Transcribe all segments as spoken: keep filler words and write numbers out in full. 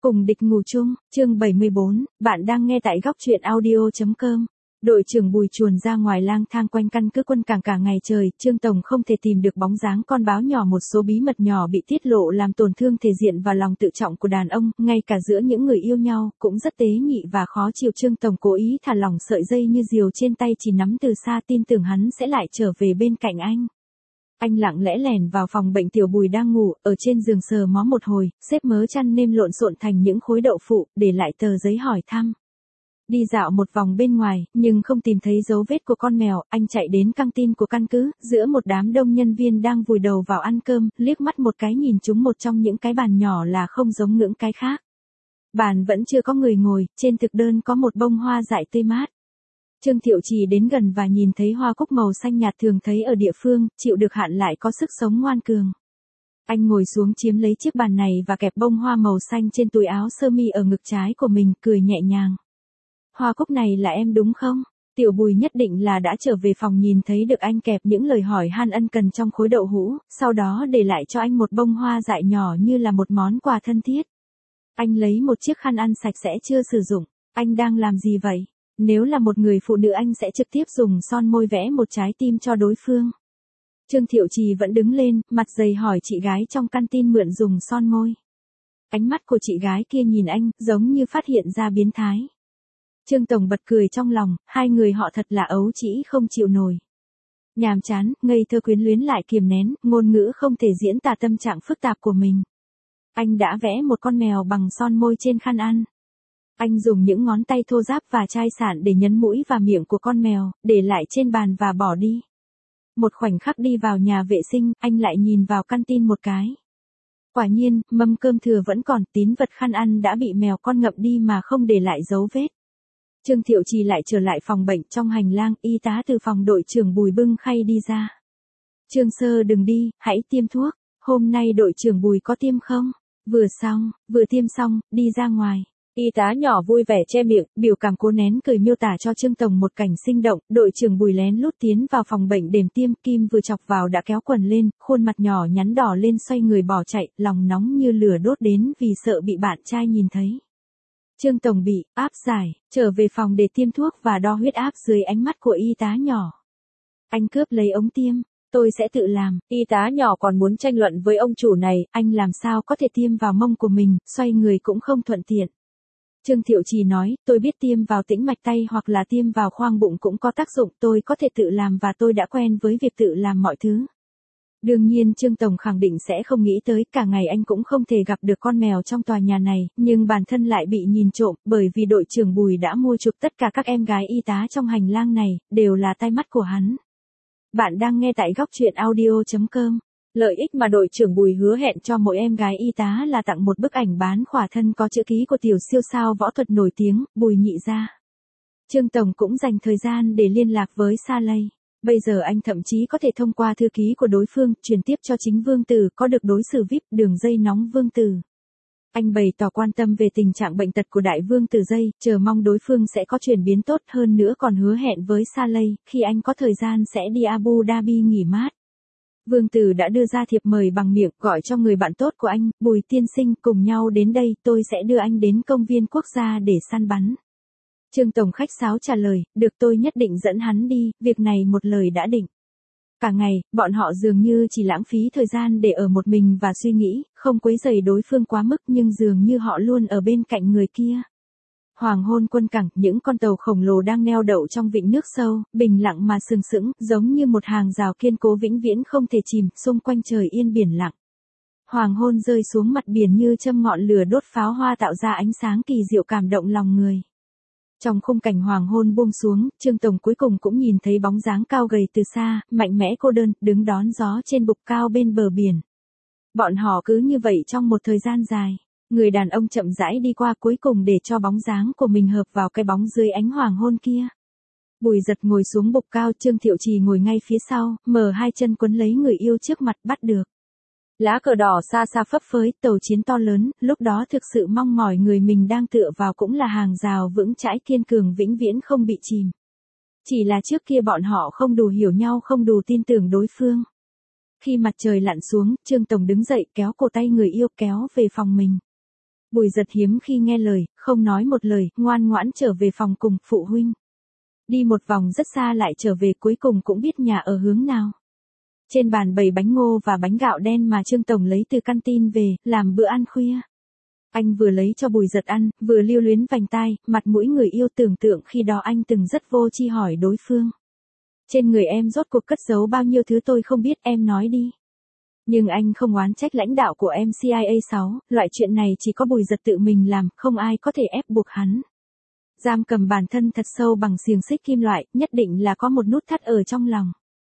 Cùng địch ngủ chung, chương bảy mươi bốn, bạn đang nghe tại góc truyện audio chấm com. Đội trưởng Bùi chuồn ra ngoài lang thang quanh căn cứ quân cảng cả ngày trời, Trương Tổng không thể tìm được bóng dáng con báo nhỏ, một số bí mật nhỏ bị tiết lộ làm tổn thương thể diện và lòng tự trọng của đàn ông, ngay cả giữa những người yêu nhau, cũng rất tế nhị và khó chịu. Trương Tổng cố ý thả lỏng sợi dây như diều trên tay, chỉ nắm từ xa, tin tưởng hắn sẽ lại trở về bên cạnh anh. Anh lặng lẽ lẻn vào phòng bệnh tiểu Bùi đang ngủ, ở trên giường sờ mó một hồi, xếp mớ chăn nêm lộn xộn thành những khối đậu phụ, để lại tờ giấy hỏi thăm. Đi dạo một vòng bên ngoài, nhưng không tìm thấy dấu vết của con mèo, anh chạy đến căng tin của căn cứ, giữa một đám đông nhân viên đang vùi đầu vào ăn cơm, liếc mắt một cái nhìn trúng một trong những cái bàn nhỏ là không giống những cái khác. Bàn vẫn chưa có người ngồi, trên thực đơn có một bông hoa dại tươi mát. Trương Thiệu Trì đến gần và nhìn thấy hoa cúc màu xanh nhạt thường thấy ở địa phương, chịu được hạn lại có sức sống ngoan cường. Anh ngồi xuống chiếm lấy chiếc bàn này và kẹp bông hoa màu xanh trên túi áo sơ mi ở ngực trái của mình, cười nhẹ nhàng. Hoa cúc này là em đúng không? Tiểu Bùi nhất định là đã trở về phòng, nhìn thấy được anh kẹp những lời hỏi han ân cần trong khối đậu hũ, sau đó để lại cho anh một bông hoa dại nhỏ như là một món quà thân thiết. Anh lấy một chiếc khăn ăn sạch sẽ chưa sử dụng. Anh đang làm gì vậy? Nếu là một người phụ nữ anh sẽ trực tiếp dùng son môi vẽ một trái tim cho đối phương. Trương Thiệu Trì vẫn đứng lên, mặt dày hỏi chị gái trong căn tin mượn dùng son môi. Ánh mắt của chị gái kia nhìn anh, giống như phát hiện ra biến thái. Trương Tổng bật cười trong lòng, hai người họ thật là ấu trĩ không chịu nổi. Nhàm chán, ngây thơ quyến luyến lại kiềm nén, ngôn ngữ không thể diễn tả tâm trạng phức tạp của mình. Anh đã vẽ một con mèo bằng son môi trên khăn ăn. Anh dùng những ngón tay thô ráp và chai sạn để nhấn mũi và miệng của con mèo, để lại trên bàn và bỏ đi. Một khoảnh khắc đi vào nhà vệ sinh, anh lại nhìn vào căn tin một cái. Quả nhiên, mâm cơm thừa vẫn còn, tín vật khăn ăn đã bị mèo con ngậm đi mà không để lại dấu vết. Trương Thiệu Trì lại trở lại phòng bệnh, trong hành lang, y tá từ phòng đội trưởng Bùi bưng khay đi ra. Trương Sơ đừng đi, hãy tiêm thuốc, hôm nay đội trưởng Bùi có tiêm không? Vừa xong, vừa tiêm xong, đi ra ngoài. Y tá nhỏ vui vẻ che miệng, biểu cảm cố nén cười miêu tả cho Trương Tổng một cảnh sinh động. Đội trưởng Bùi lén lút tiến vào phòng bệnh đềm tiêm, Kim vừa chọc vào đã kéo quần lên, khuôn mặt nhỏ nhắn đỏ lên, xoay người bỏ chạy, lòng nóng như lửa đốt đến vì sợ bị bạn trai nhìn thấy. Trương Tổng bị áp giải, trở về phòng để tiêm thuốc và đo huyết áp dưới ánh mắt của y tá nhỏ. Anh cướp lấy ống tiêm, tôi sẽ tự làm. Y tá nhỏ còn muốn tranh luận với ông chủ này, anh làm sao có thể tiêm vào mông của mình, xoay người cũng không thuận tiện. Trương Thiệu Trì nói, tôi biết tiêm vào tĩnh mạch tay hoặc là tiêm vào khoang bụng cũng có tác dụng, tôi có thể tự làm và tôi đã quen với việc tự làm mọi thứ. Đương nhiên Trương Tổng khẳng định sẽ không nghĩ tới, cả ngày anh cũng không thể gặp được con mèo trong tòa nhà này, nhưng bản thân lại bị nhìn trộm, bởi vì đội trưởng Bùi đã mua chuộc tất cả các em gái y tá trong hành lang này, đều là tai mắt của hắn. Bạn đang nghe tại góc truyện audio chấm com. Lợi ích mà đội trưởng Bùi hứa hẹn cho mỗi em gái y tá là tặng một bức ảnh bán khỏa thân có chữ ký của tiểu siêu sao võ thuật nổi tiếng, Bùi Nhị Gia. Trương Tổng cũng dành thời gian để liên lạc với Sa Lây. Bây giờ anh thậm chí có thể thông qua thư ký của đối phương, truyền tiếp cho chính Vương Tử, có được đối xử vi ai pi, đường dây nóng Vương Tử. Anh bày tỏ quan tâm về tình trạng bệnh tật của Đại Vương Tử Dây, chờ mong đối phương sẽ có chuyển biến tốt hơn nữa, còn hứa hẹn với Sa Lây, khi anh có thời gian sẽ đi Abu Dhabi nghỉ mát. Vương Tử đã đưa ra thiệp mời bằng miệng, gọi cho người bạn tốt của anh, Bùi tiên sinh, cùng nhau đến đây, tôi sẽ đưa anh đến công viên quốc gia để săn bắn. Trương Tổng khách sáo trả lời, được, tôi nhất định dẫn hắn đi, việc này một lời đã định. Cả ngày, bọn họ dường như chỉ lãng phí thời gian để ở một mình và suy nghĩ, không quấy rầy đối phương quá mức, nhưng dường như họ luôn ở bên cạnh người kia. Hoàng hôn quân cảng, những con tàu khổng lồ đang neo đậu trong vịnh nước sâu, bình lặng mà sừng sững, giống như một hàng rào kiên cố vĩnh viễn không thể chìm, xung quanh trời yên biển lặng. Hoàng hôn rơi xuống mặt biển như châm ngọn lửa đốt pháo hoa, tạo ra ánh sáng kỳ diệu cảm động lòng người. Trong khung cảnh hoàng hôn buông xuống, Trương Tổng cuối cùng cũng nhìn thấy bóng dáng cao gầy từ xa, mạnh mẽ cô đơn, đứng đón gió trên bục cao bên bờ biển. Bọn họ cứ như vậy trong một thời gian dài. Người đàn ông chậm rãi đi qua, cuối cùng để cho bóng dáng của mình hợp vào cái bóng dưới ánh hoàng hôn kia. Bùi Giật ngồi xuống bục cao, Trương Thiệu Trì ngồi ngay phía sau, mở hai chân quấn lấy người yêu trước mặt, bắt được. Lá cờ đỏ xa xa phấp phới, tàu chiến to lớn, lúc đó thực sự mong mỏi người mình đang tựa vào cũng là hàng rào vững chãi kiên cường vĩnh viễn không bị chìm. Chỉ là trước kia bọn họ không đủ hiểu nhau, không đủ tin tưởng đối phương. Khi mặt trời lặn xuống, Trương Tổng đứng dậy kéo cổ tay người yêu kéo về phòng mình. Bùi Giật hiếm khi nghe lời, không nói một lời, ngoan ngoãn trở về phòng cùng phụ huynh. Đi một vòng rất xa lại trở về, cuối cùng cũng biết nhà ở hướng nào. Trên bàn bày bánh ngô và bánh gạo đen mà Trương Tổng lấy từ canteen về, làm bữa ăn khuya. Anh vừa lấy cho Bùi Giật ăn, vừa lưu luyến vành tai, mặt mũi người yêu, tưởng tượng khi đó anh từng rất vô tri hỏi đối phương. Trên người em rốt cuộc cất giấu bao nhiêu thứ tôi không biết, em nói đi. Nhưng anh không oán trách lãnh đạo của em C I A sáu, loại chuyện này chỉ có Bùi Giật tự mình làm, không ai có thể ép buộc hắn. Giam cầm bản thân thật sâu bằng xiềng xích kim loại, nhất định là có một nút thắt ở trong lòng.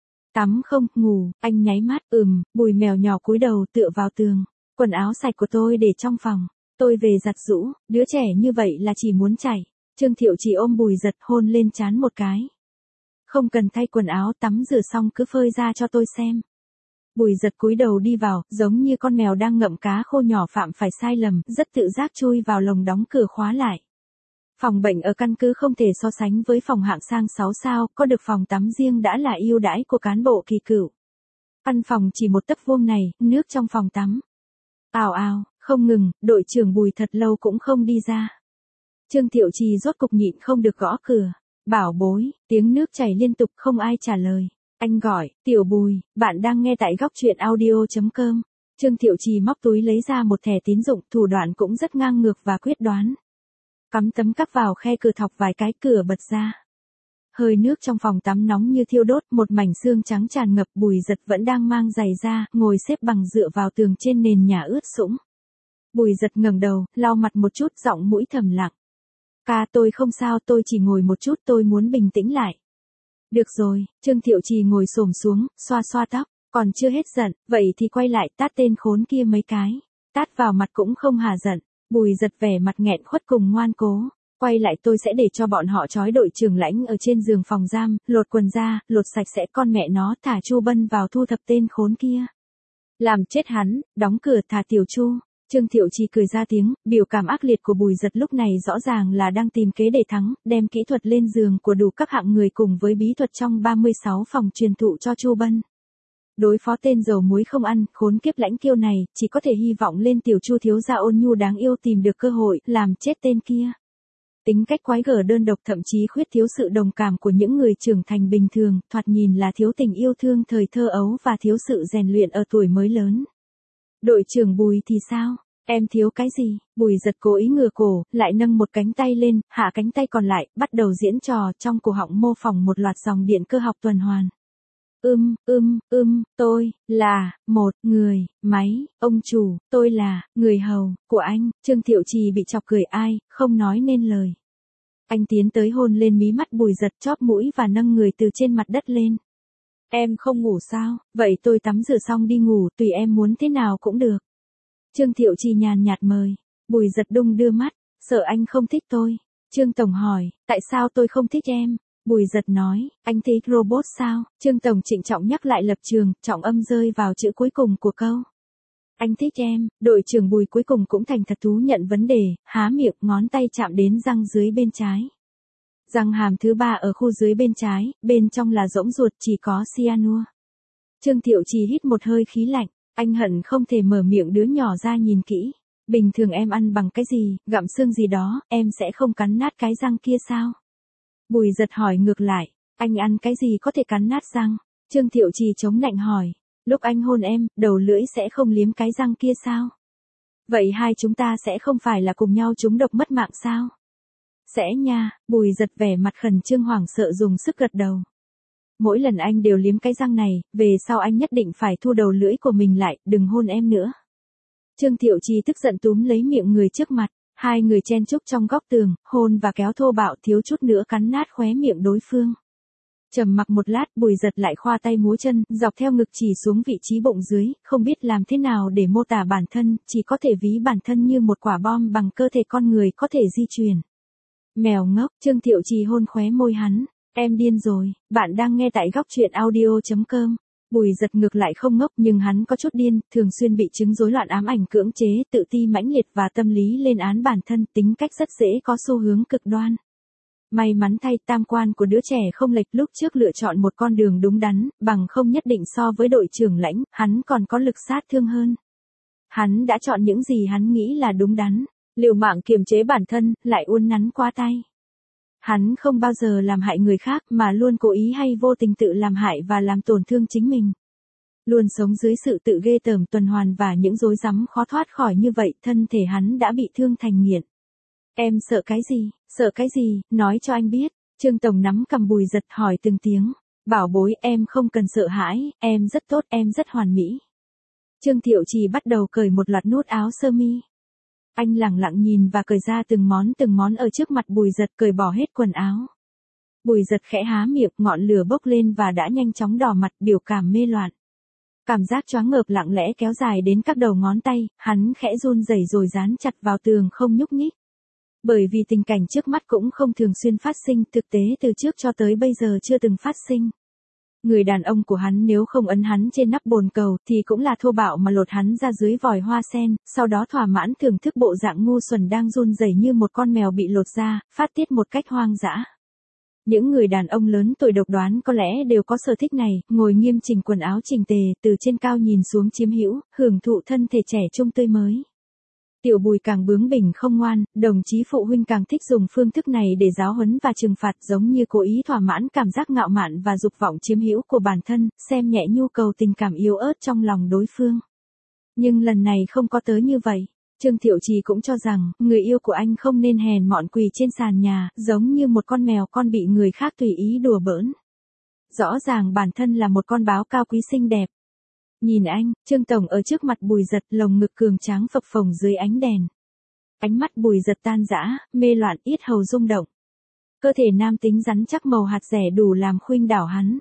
Tắm không, ngủ, anh nháy mắt, ừm, Bùi mèo nhỏ cúi đầu tựa vào tường. Quần áo sạch của tôi để trong phòng, tôi về giặt giũ, đứa trẻ như vậy là chỉ muốn chảy. Trương Thiệu chỉ ôm Bùi Giật hôn lên trán một cái. Không cần thay quần áo, tắm rửa xong cứ phơi ra cho tôi xem. Bùi Giật cúi đầu đi vào, giống như con mèo đang ngậm cá khô nhỏ phạm phải sai lầm, rất tự giác chui vào lồng đóng cửa khóa lại. Phòng bệnh ở căn cứ không thể so sánh với phòng hạng sang sáu sao, có được phòng tắm riêng đã là ưu đãi của cán bộ kỳ cựu. Căn phòng chỉ một tấc vuông này, nước trong phòng tắm. Ào ào, không ngừng, đội trưởng Bùi thật lâu cũng không đi ra. Trương Thiệu Trì rốt cục nhịn không được gõ cửa. Bảo bối, tiếng nước chảy liên tục không ai trả lời. Anh gọi, Tiểu Bùi, bạn đang nghe tại góc truyện audio chấm com. Trương Thiệu Trì móc túi lấy ra một thẻ tín dụng, thủ đoạn cũng rất ngang ngược và quyết đoán. Cắm tấm cắp vào khe cửa thọc vài cái, cửa bật ra. Hơi nước trong phòng tắm nóng như thiêu đốt, một mảnh xương trắng tràn ngập. Bùi Giật vẫn đang mang giày ra, ngồi xếp bằng dựa vào tường trên nền nhà ướt sũng. Bùi Giật ngẩng đầu, lau mặt một chút, giọng mũi thầm lặng. Ca, tôi không sao, tôi chỉ ngồi một chút, tôi muốn bình tĩnh lại. Được rồi, Trương Thiệu Trì ngồi xổm xuống, xoa xoa tóc, còn chưa hết giận, vậy thì quay lại tát tên khốn kia mấy cái. Tát vào mặt cũng không hả giận. Bùi Giật vẻ mặt nghẹn khuất cùng ngoan cố. Quay lại, tôi sẽ để cho bọn họ trói đội trưởng Lãnh ở trên giường phòng giam, lột quần ra, lột sạch sẽ, con mẹ nó, thả Chu Bân vào thu thập tên khốn kia. Làm chết hắn, đóng cửa, thả Tiểu Chu. Trương Thiệu Trì cười ra tiếng, biểu cảm ác liệt của Bùi Giật lúc này rõ ràng là đang tìm kế để thắng, đem kỹ thuật lên giường của đủ các hạng người cùng với bí thuật trong ba mươi sáu phòng truyền thụ cho Chu Bân. Đối phó tên dầu muối không ăn, khốn kiếp Lãnh Kiêu này, chỉ có thể hy vọng lên Tiểu Chu thiếu gia ôn nhu đáng yêu tìm được cơ hội, làm chết tên kia. Tính cách quái gở đơn độc, thậm chí khuyết thiếu sự đồng cảm của những người trưởng thành bình thường, thoạt nhìn là thiếu tình yêu thương thời thơ ấu và thiếu sự rèn luyện ở tuổi mới lớn. Đội trưởng Bùi thì sao? Em thiếu cái gì? Bùi Giật cố ý ngửa cổ, lại nâng một cánh tay lên, hạ cánh tay còn lại, bắt đầu diễn trò, trong cổ họng mô phỏng một loạt dòng điện cơ học tuần hoàn. Ưm, ưm, ưm, tôi, là, một, người, máy, ông chủ, tôi là, người hầu, của anh. Trương Thiệu Trì bị chọc cười, ai, không nói nên lời. Anh tiến tới hôn lên mí mắt Bùi Giật, chóp mũi và nâng người từ trên mặt đất lên. Em không ngủ sao? Vậy tôi tắm rửa xong đi ngủ, tùy em muốn thế nào cũng được. Trương Thiệu Trì nhàn nhạt mời. Bùi Giật đung đưa mắt, sợ anh không thích tôi. Trương Tổng hỏi, tại sao tôi không thích em? Bùi Giật nói, anh thích robot sao? Trương Tổng trịnh trọng nhắc lại lập trường, trọng âm rơi vào chữ cuối cùng của câu. Anh thích em. Đội trưởng Bùi cuối cùng cũng thành thật thú nhận vấn đề, há miệng, ngón tay chạm đến răng dưới bên trái. Răng hàm thứ ba ở khu dưới bên trái, bên trong là rỗng ruột, chỉ có cyanua. Trương Thiệu Trì hít một hơi khí lạnh, anh hận không thể mở miệng đứa nhỏ ra nhìn kỹ. Bình thường em ăn bằng cái gì, gặm xương gì đó, em sẽ không cắn nát cái răng kia sao? Bùi Giật hỏi ngược lại, anh ăn cái gì có thể cắn nát răng? Trương Thiệu Trì chống nạnh hỏi, lúc anh hôn em, đầu lưỡi sẽ không liếm cái răng kia sao? Vậy hai chúng ta sẽ không phải là cùng nhau trúng độc mất mạng sao? Sẽ nha. Bùi Giật vẻ mặt khẩn trương hoảng sợ dùng sức gật đầu. Mỗi lần anh đều liếm cái răng này, về sau anh nhất định phải thu đầu lưỡi của mình lại, đừng hôn em nữa. Trương Thiệu Trì tức giận túm lấy miệng người trước mặt, hai người chen chúc trong góc tường, hôn và kéo thô bạo, thiếu chút nữa cắn nát khóe miệng đối phương. Trầm mặc một lát, Bùi Giật lại khoa tay múa chân, dọc theo ngực chỉ xuống vị trí bụng dưới, không biết làm thế nào để mô tả bản thân, chỉ có thể ví bản thân như một quả bom bằng cơ thể con người có thể di chuyển. Mèo ngốc. Trương Thiệu Trì hôn khóe môi hắn. Em điên rồi, bạn đang nghe tại góc truyện audio chấm com. Bùi Giật ngược lại không ngốc nhưng hắn có chút điên, thường xuyên bị chứng rối loạn ám ảnh cưỡng chế, tự ti mãnh liệt và tâm lý lên án bản thân, tính cách rất dễ có xu hướng cực đoan. May mắn thay, tam quan của đứa trẻ không lệch, lúc trước lựa chọn một con đường đúng đắn, bằng không nhất định so với đội trưởng Lãnh, hắn còn có lực sát thương hơn. Hắn đã chọn những gì hắn nghĩ là đúng đắn. liều mạng kiềm chế bản thân, lại uốn nắn quá tay. Hắn không bao giờ làm hại người khác mà luôn cố ý hay vô tình tự làm hại và làm tổn thương chính mình. Luôn sống dưới sự tự ghê tởm tuần hoàn và những rối rắm khó thoát khỏi như vậy, thân thể hắn đã bị thương thành nghiện. Em sợ cái gì, sợ cái gì, nói cho anh biết. Trương Tổng nắm cầm Bùi Giật hỏi từng tiếng. Bảo bối, em không cần sợ hãi, em rất tốt, em rất hoàn mỹ. Trương Thiệu Trì bắt đầu cởi một loạt nút áo sơ mi. Anh lẳng lặng nhìn và cởi ra từng món từng món ở trước mặt Bùi Giật, cởi bỏ hết quần áo. Bùi Giật khẽ há miệng, ngọn lửa bốc lên và đã nhanh chóng đỏ mặt, biểu cảm mê loạn. Cảm giác choáng ngợp lặng lẽ kéo dài đến các đầu ngón tay, hắn khẽ run rẩy rồi dán chặt vào tường không nhúc nhích. Bởi vì tình cảnh trước mắt cũng không thường xuyên phát sinh, thực tế từ trước cho tới bây giờ chưa từng phát sinh. Người đàn ông của hắn nếu không ấn hắn trên nắp bồn cầu thì cũng là thô bạo mà lột hắn ra dưới vòi hoa sen, sau đó thỏa mãn thưởng thức bộ dạng ngu xuẩn đang run rẩy như một con mèo bị lột da, phát tiết một cách hoang dã. Những người đàn ông lớn tuổi độc đoán có lẽ đều có sở thích này, ngồi nghiêm chỉnh quần áo chỉnh tề, từ trên cao nhìn xuống chiếm hữu, hưởng thụ thân thể trẻ trung tươi mới. Tiểu Bùi càng bướng bỉnh không ngoan, đồng chí phụ huynh càng thích dùng phương thức này để giáo huấn và trừng phạt, giống như cố ý thỏa mãn cảm giác ngạo mạn và dục vọng chiếm hữu của bản thân, xem nhẹ nhu cầu tình cảm yếu ớt trong lòng đối phương. Nhưng lần này không có tới như vậy. Trương Thiệu Trì cũng cho rằng, người yêu của anh không nên hèn mọn quỳ trên sàn nhà, giống như một con mèo con bị người khác tùy ý đùa bỡn. Rõ ràng bản thân là một con báo cao quý xinh đẹp. Nhìn anh, Trương Tổng ở trước mặt Bùi Giật, lồng ngực cường tráng phập phồng dưới ánh đèn. Ánh mắt Bùi Giật tan rã, mê loạn, yết hầu rung động. Cơ thể nam tính rắn chắc màu hạt rẻ đủ làm khuynh đảo hắn.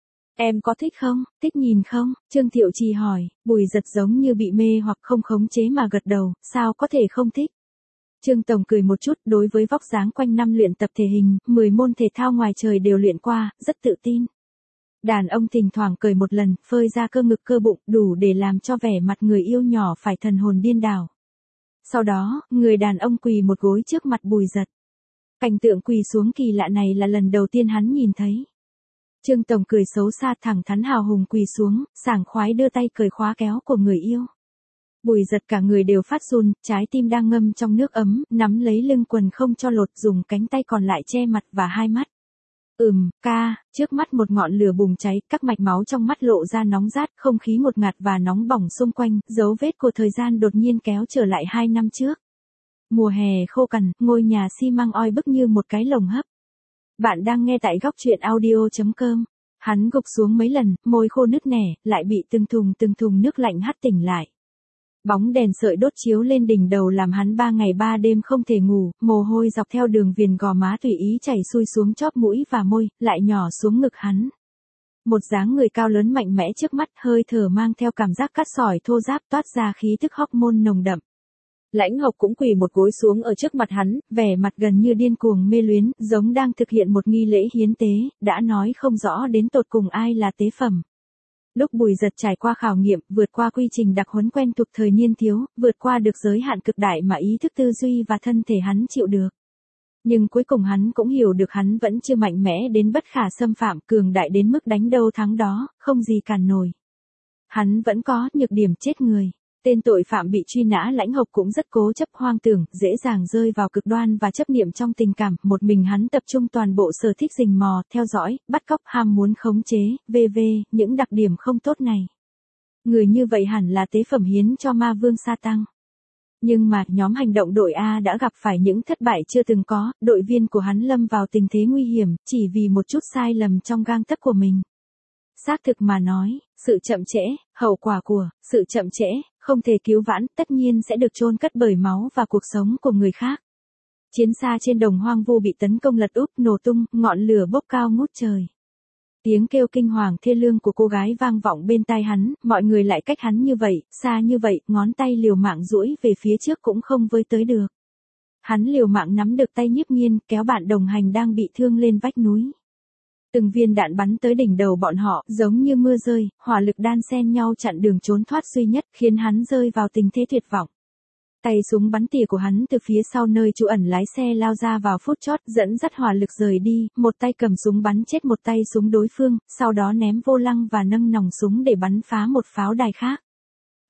Em có thích không, thích nhìn không? Trương Thiệu Trì hỏi. Bùi Giật giống như bị mê hoặc không khống chế mà gật đầu, sao có thể không thích? Trương Tổng cười một chút, đối với vóc dáng quanh năm luyện tập thể hình, mười môn thể thao ngoài trời đều luyện qua, rất tự tin. Đàn ông thỉnh thoảng cười một lần, phơi ra cơ ngực cơ bụng, đủ để làm cho vẻ mặt người yêu nhỏ phải thần hồn điên đảo. Sau đó, người đàn ông quỳ một gối trước mặt Bùi Giật. Cảnh tượng quỳ xuống kỳ lạ này là lần đầu tiên hắn nhìn thấy. Trương Tổng cười xấu xa thẳng thắn hào hùng quỳ xuống, sảng khoái đưa tay cởi khóa kéo của người yêu. Bùi Giật cả người đều phát run, trái tim đang ngâm trong nước ấm, nắm lấy lưng quần không cho lột, dùng cánh tay còn lại che mặt và hai mắt. Ừm, ca, trước mắt một ngọn lửa bùng cháy, các mạch máu trong mắt lộ ra nóng rát, không khí ngột ngạt và nóng bỏng xung quanh, dấu vết của thời gian đột nhiên kéo trở lại hai năm trước. Mùa hè khô cằn, ngôi nhà xi măng oi bức như một cái lồng hấp. Bạn đang nghe tại góc truyện audio chấm com. Hắn gục xuống mấy lần, môi khô nứt nẻ, lại bị từng thùng từng thùng nước lạnh hắt tỉnh lại. Bóng đèn sợi đốt chiếu lên đỉnh đầu làm hắn ba ngày ba đêm không thể ngủ, mồ hôi dọc theo đường viền gò má tùy ý chảy xuôi xuống chóp mũi và môi, lại nhỏ xuống ngực hắn. Một dáng người cao lớn mạnh mẽ trước mắt, hơi thở mang theo cảm giác cắt sỏi thô ráp toát ra khí tức hormone nồng đậm. Lãnh Ngọc cũng quỳ một gối xuống ở trước mặt hắn, vẻ mặt gần như điên cuồng mê luyến, giống đang thực hiện một nghi lễ hiến tế, đã nói không rõ đến tột cùng ai là tế phẩm. Lúc Bùi Giật trải qua khảo nghiệm, vượt qua quy trình đặc huấn quen thuộc thời niên thiếu, vượt qua được giới hạn cực đại mà ý thức tư duy và thân thể hắn chịu được. Nhưng cuối cùng hắn cũng hiểu được hắn vẫn chưa mạnh mẽ đến bất khả xâm phạm, cường đại đến mức đánh đâu thắng đó, không gì cản nổi. Hắn vẫn có nhược điểm chết người. Tên tội phạm bị truy nã Lãnh Ngọc cũng rất cố chấp hoang tưởng, dễ dàng rơi vào cực đoan và chấp niệm trong tình cảm, một mình hắn tập trung toàn bộ sở thích rình mò, theo dõi, bắt cóc, ham muốn khống chế, vân vân, những đặc điểm không tốt này. Người như vậy hẳn là tế phẩm hiến cho ma vương sa tăng. Nhưng mà, nhóm hành động đội A đã gặp phải những thất bại chưa từng có, đội viên của hắn lâm vào tình thế nguy hiểm, chỉ vì một chút sai lầm trong gang tấc của mình. Xác thực mà nói, sự chậm trễ, hậu quả của sự chậm trễ, không thể cứu vãn, tất nhiên sẽ được chôn cất bởi máu và cuộc sống của người khác. Chiến xa trên đồng hoang vu bị tấn công lật úp, nổ tung, ngọn lửa bốc cao ngút trời. Tiếng kêu kinh hoàng thê lương của cô gái vang vọng bên tai hắn, mọi người lại cách hắn như vậy, xa như vậy, ngón tay liều mạng duỗi về phía trước cũng không với tới được. Hắn liều mạng nắm được tay Nhiếp Nghiên, kéo bạn đồng hành đang bị thương lên vách núi. Từng viên đạn bắn tới đỉnh đầu bọn họ, giống như mưa rơi, hỏa lực đan xen nhau chặn đường trốn thoát duy nhất, khiến hắn rơi vào tình thế tuyệt vọng. Tay súng bắn tỉa của hắn từ phía sau nơi trú ẩn lái xe lao ra vào phút chót, dẫn dắt hỏa lực rời đi, một tay cầm súng bắn chết một tay súng đối phương, sau đó ném vô lăng và nâng nòng súng để bắn phá một pháo đài khác.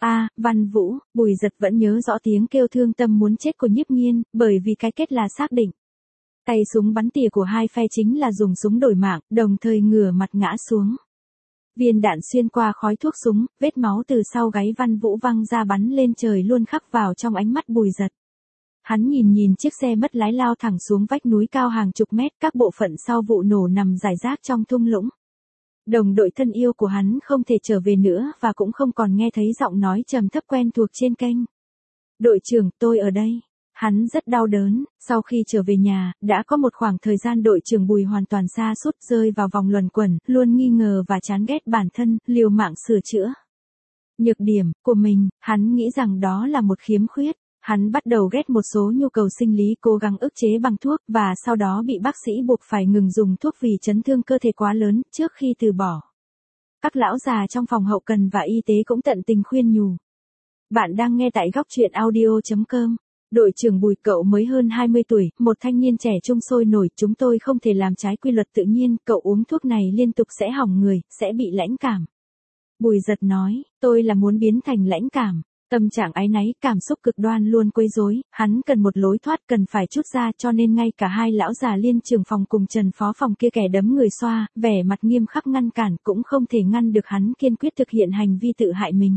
A, Văn Vũ, Bùi Giật vẫn nhớ rõ tiếng kêu thương tâm muốn chết của Nhiếp Nghiên, bởi vì cái kết là xác định. Tay súng bắn tỉa của hai phe chính là dùng súng đổi mạng, đồng thời ngửa mặt ngã xuống. Viên đạn xuyên qua khói thuốc súng, vết máu từ sau gáy Văn Vũ văng ra bắn lên trời luôn khắc vào trong ánh mắt Bùi Giật. Hắn nhìn nhìn chiếc xe mất lái lao thẳng xuống vách núi cao hàng chục mét, các bộ phận sau vụ nổ nằm rải rác trong thung lũng. Đồng đội thân yêu của hắn không thể trở về nữa và cũng không còn nghe thấy giọng nói trầm thấp quen thuộc trên kênh. Đội trưởng, tôi ở đây. Hắn rất đau đớn, sau khi trở về nhà, đã có một khoảng thời gian đội trưởng Bùi hoàn toàn sa sút rơi vào vòng luẩn quẩn, luôn nghi ngờ và chán ghét bản thân, liều mạng sửa chữa. Nhược điểm của mình, hắn nghĩ rằng đó là một khiếm khuyết. Hắn bắt đầu ghét một số nhu cầu sinh lý cố gắng ức chế bằng thuốc và sau đó bị bác sĩ buộc phải ngừng dùng thuốc vì chấn thương cơ thể quá lớn trước khi từ bỏ. Các lão già trong phòng hậu cần và y tế cũng tận tình khuyên nhủ. Bạn đang nghe tại góc truyện audio chấm com. Đội trưởng Bùi, cậu mới hơn hai mươi tuổi, một thanh niên trẻ trung sôi nổi, chúng tôi không thể làm trái quy luật tự nhiên, cậu uống thuốc này liên tục sẽ hỏng người, sẽ bị lãnh cảm. Bùi Giật nói, tôi là muốn biến thành lãnh cảm. Tâm trạng áy náy, cảm xúc cực đoan luôn quấy rối, hắn cần một lối thoát, cần phải trút ra, cho nên ngay cả hai lão già liên trưởng phòng cùng Trần phó phòng kia kẻ đấm người xoa, vẻ mặt nghiêm khắc ngăn cản cũng không thể ngăn được hắn kiên quyết thực hiện hành vi tự hại mình.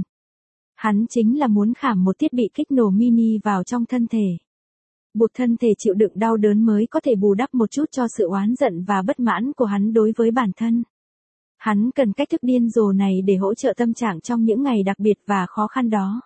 Hắn chính là muốn khảm một thiết bị kích nổ mini vào trong thân thể. Buộc thân thể chịu đựng đau đớn mới có thể bù đắp một chút cho sự oán giận và bất mãn của hắn đối với bản thân. Hắn cần cách thức điên rồ này để hỗ trợ tâm trạng trong những ngày đặc biệt và khó khăn đó.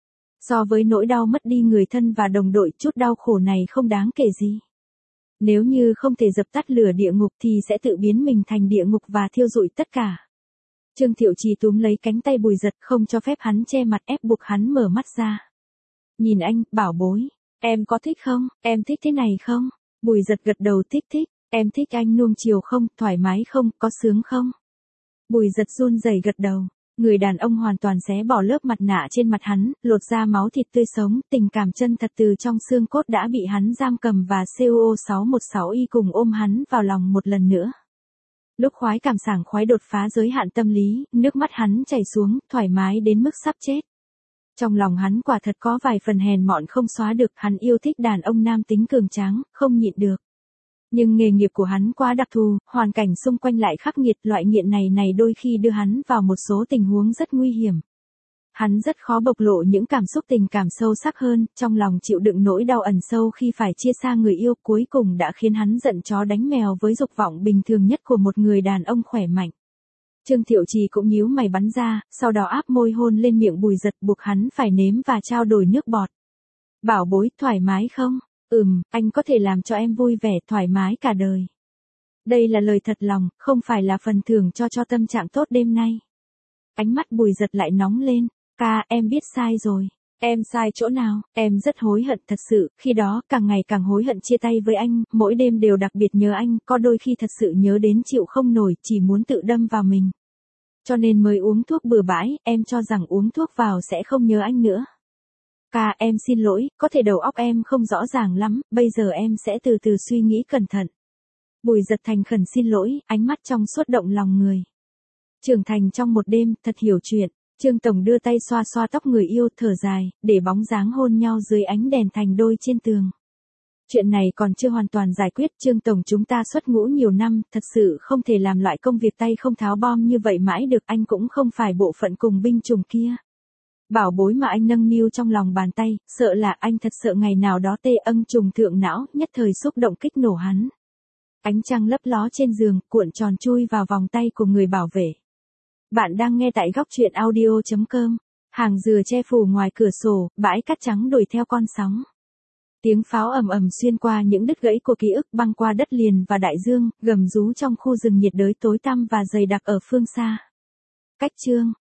So với nỗi đau mất đi người thân và đồng đội, chút đau khổ này không đáng kể gì. Nếu như không thể dập tắt lửa địa ngục thì sẽ tự biến mình thành địa ngục và thiêu rụi tất cả. Trương Thiệu Trì túm lấy cánh tay Bùi Giật, không cho phép hắn che mặt, ép buộc hắn mở mắt ra. Nhìn anh, bảo bối, em có thích không, em thích thế này không? Bùi Giật gật đầu, thích thích, em thích anh nuông chiều không, thoải mái không, có sướng không? Bùi Giật run rẩy gật đầu. Người đàn ông hoàn toàn xé bỏ lớp mặt nạ trên mặt hắn, lột ra máu thịt tươi sống, tình cảm chân thật từ trong xương cốt đã bị hắn giam cầm và xê o sáu một sáu y cùng ôm hắn vào lòng một lần nữa. Lúc khoái cảm sảng khoái đột phá giới hạn tâm lý, nước mắt hắn chảy xuống, thoải mái đến mức sắp chết. Trong lòng hắn quả thật có vài phần hèn mọn không xóa được, hắn yêu thích đàn ông nam tính cường tráng, không nhịn được. Nhưng nghề nghiệp của hắn quá đặc thù, hoàn cảnh xung quanh lại khắc nghiệt, loại nghiện này này đôi khi đưa hắn vào một số tình huống rất nguy hiểm. Hắn rất khó bộc lộ những cảm xúc tình cảm sâu sắc hơn, trong lòng chịu đựng nỗi đau ẩn sâu khi phải chia xa người yêu, cuối cùng đã khiến hắn giận chó đánh mèo với dục vọng bình thường nhất của một người đàn ông khỏe mạnh. Trương Thiệu Trì cũng nhíu mày bắn ra, sau đó áp môi hôn lên miệng Bùi Giật, buộc hắn phải nếm và trao đổi nước bọt. Bảo bối, thoải mái không? Ừm, anh có thể làm cho em vui vẻ, thoải mái cả đời. Đây là lời thật lòng, không phải là phần thưởng cho cho tâm trạng tốt đêm nay. Ánh mắt Bùi Giật lại nóng lên. Ca, em biết sai rồi. Em sai chỗ nào? Em rất hối hận thật sự, khi đó càng ngày càng hối hận chia tay với anh, mỗi đêm đều đặc biệt nhớ anh, có đôi khi thật sự nhớ đến chịu không nổi, chỉ muốn tự đâm vào mình. Cho nên mới uống thuốc bừa bãi, em cho rằng uống thuốc vào sẽ không nhớ anh nữa. Ca, em xin lỗi, có thể đầu óc em không rõ ràng lắm, bây giờ em sẽ từ từ suy nghĩ cẩn thận. Bùi Giật thành khẩn xin lỗi, ánh mắt trong suốt động lòng người. Trưởng thành trong một đêm, thật hiểu chuyện. Trương Tổng đưa tay xoa xoa tóc người yêu, thở dài, để bóng dáng hôn nhau dưới ánh đèn thành đôi trên tường. Chuyện này còn chưa hoàn toàn giải quyết, Trương Tổng chúng ta xuất ngũ nhiều năm, thật sự không thể làm loại công việc tay không tháo bom như vậy mãi được, anh cũng không phải bộ phận cùng binh chủng kia. Bảo bối mà anh nâng niu trong lòng bàn tay, sợ là anh thật sợ ngày nào đó tê âng trùng thượng não, nhất thời xúc động kích nổ hắn. Ánh trăng lấp ló trên giường, cuộn tròn chui vào vòng tay của người bảo vệ. Bạn đang nghe tại góc truyện audio chấm com. Hàng dừa che phủ ngoài cửa sổ, bãi cát trắng đuổi theo con sóng. Tiếng pháo ầm ầm xuyên qua những đứt gãy của ký ức, băng qua đất liền và đại dương, gầm rú trong khu rừng nhiệt đới tối tăm và dày đặc ở phương xa. Cách chương